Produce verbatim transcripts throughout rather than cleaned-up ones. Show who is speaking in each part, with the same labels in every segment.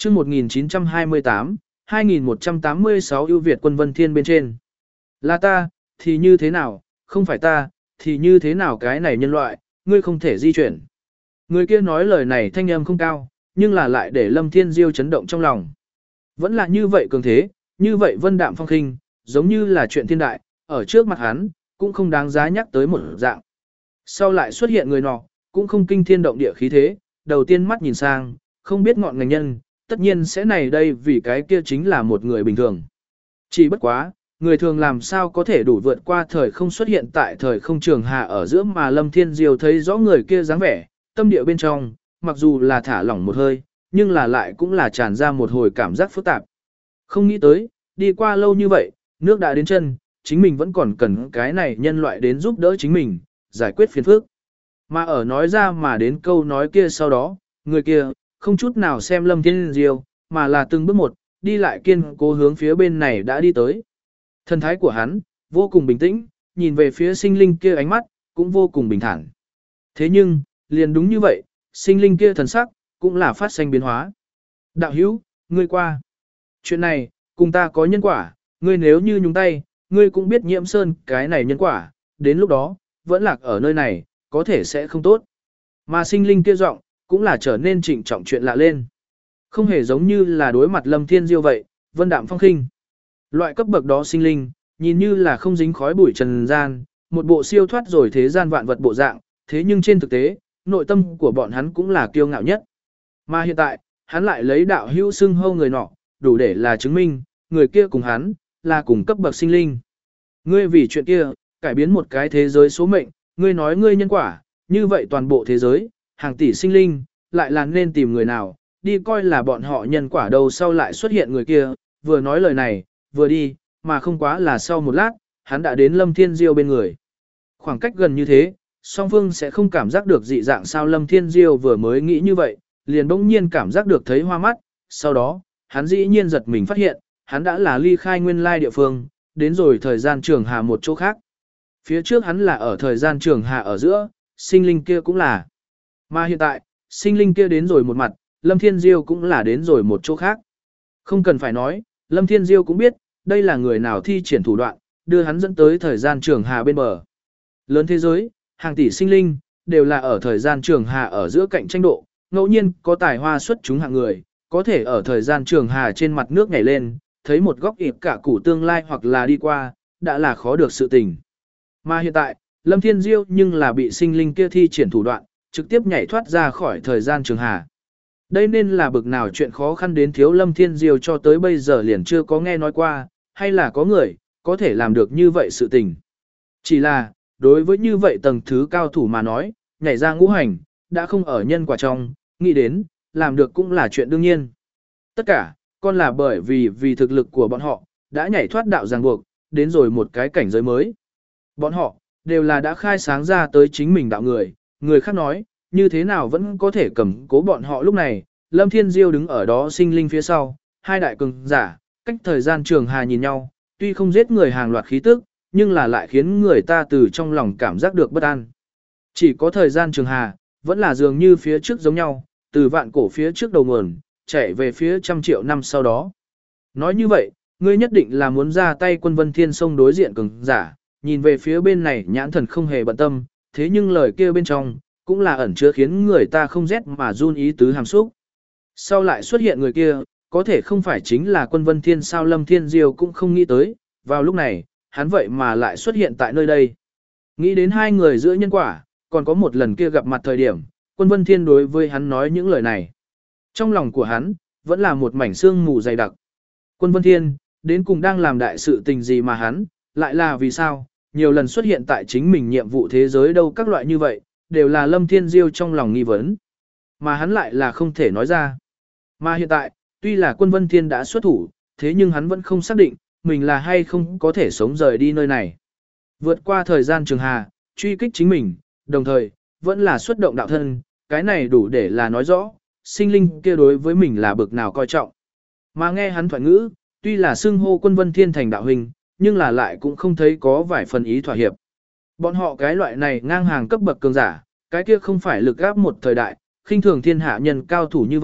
Speaker 1: chương một nghìn chín trăm hai mươi tám, hai nghìn một trăm tám mươi sáu ưu việt quân Vân Thiên bên trên. Là ta, thì như thế nào, không phải ta, thì như thế nào cái này nhân loại, ngươi không thể di chuyển. Người kia nói lời này thanh âm không cao, nhưng là lại để Lâm Thiên Diêu chấn động trong lòng. Vẫn là như vậy cường thế, như vậy vân đạm phong khinh, giống như là chuyện thiên đại, ở trước mặt hắn, cũng không đáng giá nhắc tới một dạng. Sau lại xuất hiện người nọ, cũng không kinh thiên động địa khí thế, đầu tiên mắt nhìn sang, không biết ngọn ngành nhân, tất nhiên sẽ này đây vì cái kia chính là một người bình thường. Chỉ bất quá, người thường làm sao có thể đủ vượt qua thời không xuất hiện tại thời không trường hạ ở giữa mà Lâm Thiên Diêu thấy rõ người kia dáng vẻ, tâm địa bên trong, mặc dù là thả lỏng một hơi, nhưng là lại cũng là tràn ra một hồi cảm giác phức tạp. Không nghĩ tới, đi qua lâu như vậy, nước đã đến chân, chính mình vẫn còn cần cái này nhân loại đến giúp đỡ chính mình, giải quyết phiền phức. Mà ở nói ra mà đến câu nói kia sau đó, người kia, không chút nào xem Lâm Thiên Diêu, mà là từng bước một, đi lại kiên cố hướng phía bên này đã đi tới. Thần thái của hắn, vô cùng bình tĩnh, nhìn về phía sinh linh kia ánh mắt, cũng vô cùng bình thản. Thế nhưng, liền đúng như vậy, sinh linh kia thần sắc, cũng là phát sinh biến hóa. Đạo hữu, ngươi qua. Chuyện này, cùng ta có nhân quả, ngươi nếu như nhúng tay, ngươi cũng biết nhiễm sơn cái này nhân quả, đến lúc đó, vẫn lạc ở nơi này, có thể sẽ không tốt. Mà sinh linh kia giọng, cũng là trở nên trịnh trọng chuyện lạ lên. Không hề giống như là đối mặt Lâm Thiên Diêu vậy, vân đạm phong khinh. Loại cấp bậc đó sinh linh, nhìn như là không dính khói bụi trần gian, một bộ siêu thoát rồi thế gian vạn vật bộ dạng, thế nhưng trên thực tế, nội tâm của bọn hắn cũng là kiêu ngạo nhất. Mà hiện tại, hắn lại lấy đạo hữu xưng hô người nọ, đủ để là chứng minh, người kia cùng hắn, là cùng cấp bậc sinh linh. Ngươi vì chuyện kia, cải biến một cái thế giới số mệnh, ngươi nói ngươi nhân quả, như vậy toàn bộ thế giới, hàng tỷ sinh linh, lại là nên tìm người nào, đi coi là bọn họ nhân quả đâu sau lại xuất hiện người kia, vừa nói lời này, vừa đi, mà không quá là sau một lát, hắn đã đến Lâm Thiên Diêu bên người. Khoảng cách gần như thế, song phương sẽ không cảm giác được dị dạng sao Lâm Thiên Diêu vừa mới nghĩ như vậy, liền bỗng nhiên cảm giác được thấy hoa mắt, sau đó, hắn dĩ nhiên giật mình phát hiện, hắn đã là ly khai nguyên lai địa phương, đến rồi thời gian trường hà một chỗ khác. Phía trước hắn là ở thời gian trường hà ở giữa, sinh linh kia cũng là. Mà hiện tại, sinh linh kia đến rồi một mặt, Lâm Thiên Diêu cũng là đến rồi một chỗ khác. Không cần phải nói, Lâm Thiên Diêu cũng biết, đây là người nào thi triển thủ đoạn, đưa hắn dẫn tới thời gian trường hà bên bờ. Lớn thế giới, hàng tỷ sinh linh, đều là ở thời gian trường hà ở giữa cạnh tranh độ, ngẫu nhiên có tài hoa xuất chúng hạng người, có thể ở thời gian trường hà trên mặt nước nhảy lên, thấy một góc ịp cả củ tương lai hoặc là đi qua, đã là khó được sự tình. Mà hiện tại, Lâm Thiên Diêu nhưng là bị sinh linh kia thi triển thủ đoạn, trực tiếp nhảy thoát ra khỏi thời gian trường hà. Đây nên là bực nào chuyện khó khăn đến thiếu Lâm Thiên Diêu cho tới bây giờ liền chưa có nghe nói qua, hay là có người, có thể làm được như vậy sự tình. Chỉ là, đối với như vậy tầng thứ cao thủ mà nói, nhảy ra ngũ hành, đã không ở nhân quả trong, nghĩ đến, làm được cũng là chuyện đương nhiên. Tất cả, còn là bởi vì vì thực lực của bọn họ, đã nhảy thoát đạo ràng buộc, đến rồi một cái cảnh giới mới. Bọn họ, đều là đã khai sáng ra tới chính mình đạo người, người khác nói, như thế nào vẫn có thể cầm cố bọn họ lúc này, Lâm Thiên Diêu đứng ở đó sinh linh phía sau, hai đại cường giả, cách thời gian trường hà nhìn nhau, tuy không giết người hàng loạt khí tức, nhưng là lại khiến người ta từ trong lòng cảm giác được bất an. Chỉ có thời gian trường hà, vẫn là dường như phía trước giống nhau, từ vạn cổ phía trước đầu nguồn, chạy về phía trăm triệu năm sau đó. Nói như vậy, ngươi nhất định là muốn ra tay quân Vân Thiên Sông đối diện cường giả, nhìn về phía bên này nhãn thần không hề bận tâm, thế nhưng lời kia bên trong, cũng là ẩn chứa khiến người ta không rét mà run ý tứ hàm xúc. Sau lại xuất hiện người kia, có thể không phải chính là quân Vân Thiên sao Lâm Thiên Diêu cũng không nghĩ tới, vào lúc này, hắn vậy mà lại xuất hiện tại nơi đây. Nghĩ đến hai người giữa nhân quả, còn có một lần kia gặp mặt thời điểm, quân Vân Thiên đối với hắn nói những lời này. Trong lòng của hắn, vẫn là một mảnh xương mù dày đặc. Quân Vân Thiên, đến cùng đang làm đại sự tình gì mà hắn, lại là vì sao, nhiều lần xuất hiện tại chính mình nhiệm vụ thế giới đâu các loại như vậy, đều là Lâm Thiên Diêu trong lòng nghi vấn. Mà hắn lại là không thể nói ra. Mà hiện tại, tuy là quân Vân Thiên đã xuất thủ, thế nhưng hắn vẫn không xác định, mình là hay không có thể sống rời đi nơi này. Vượt qua thời gian trường hà, truy kích chính mình, đồng thời, vẫn là xuất động đạo thân, cái này đủ để là nói rõ, sinh linh kia đối với mình là bực nào coi trọng. Mà nghe hắn thoại ngữ, tuy là xưng hô quân Vân Thiên thành đạo huynh, nhưng là lại cũng không thấy có vài phần ý thỏa hiệp. Bọn họ cái loại này ngang hàng cấp bậc cường giả, cái kia không phải lực áp một thời đại, khinh thường thiên hạ nhân cao thủ như vậy,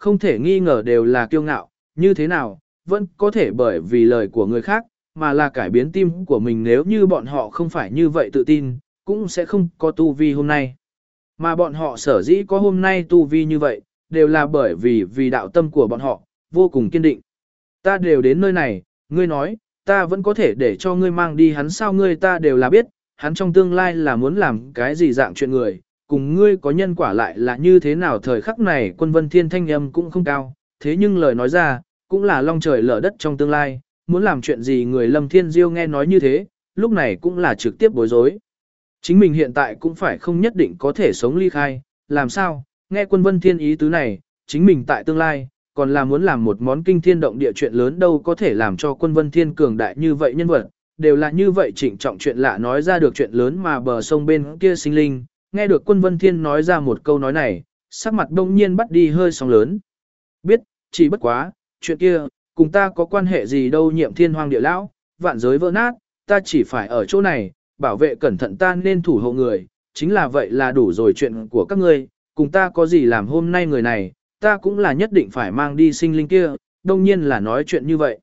Speaker 1: không thể nghi ngờ đều là kiêu ngạo, như thế nào, vẫn có thể bởi vì lời của người khác, mà là cải biến tim của mình nếu như bọn họ không phải như vậy tự tin, cũng sẽ không có tu vi hôm nay. Mà bọn họ sở dĩ có hôm nay tu vi như vậy, đều là bởi vì vì đạo tâm của bọn họ, vô cùng kiên định. Ta đều đến nơi này, ngươi nói, ta vẫn có thể để cho ngươi mang đi hắn sao ngươi ta đều là biết, hắn trong tương lai là muốn làm cái gì dạng chuyện người, cùng ngươi có nhân quả lại là như thế nào thời khắc này quân vân thiên thanh âm cũng không cao, thế nhưng lời nói ra, cũng là long trời lở đất trong tương lai, muốn làm chuyện gì người Lâm Thiên Diêu nghe nói như thế, lúc này cũng là trực tiếp bối rối. Chính mình hiện tại cũng phải không nhất định có thể sống ly khai, làm sao, nghe quân vân thiên ý tứ này, chính mình tại tương lai, còn là muốn làm một món kinh thiên động địa chuyện lớn đâu có thể làm cho quân vân thiên cường đại như vậy nhân vật, đều là như vậy trịnh trọng chuyện lạ nói ra được chuyện lớn mà bờ sông bên kia sinh linh, nghe được quân vân thiên nói ra một câu nói này, sắc mặt đông nhiên bắt đi hơi sóng lớn. Biết, chỉ bất quá, chuyện kia, cùng ta có quan hệ gì đâu nhiệm thiên hoàng địa lão, vạn giới vỡ nát, ta chỉ phải ở chỗ này, bảo vệ cẩn thận ta nên thủ hộ người, chính là vậy là đủ rồi chuyện của các ngươi, cùng ta có gì làm hôm nay người này, ta cũng là nhất định phải mang đi sinh linh kia, đông nhiên là nói chuyện như vậy.